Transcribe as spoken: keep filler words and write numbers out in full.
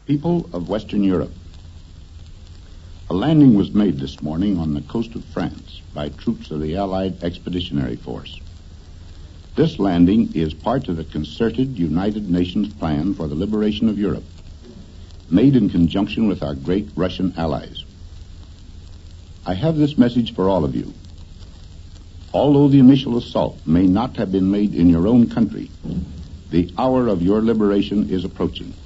People of Western Europe, a landing was made this morning on the coast of France by troops of the Allied Expeditionary Force. This landing is part of the concerted United Nations plan for the liberation of Europe, made in conjunction with our great Russian allies. I have this message for all of you. Although the initial assault may not have been made in your own country, the hour of your liberation is approaching.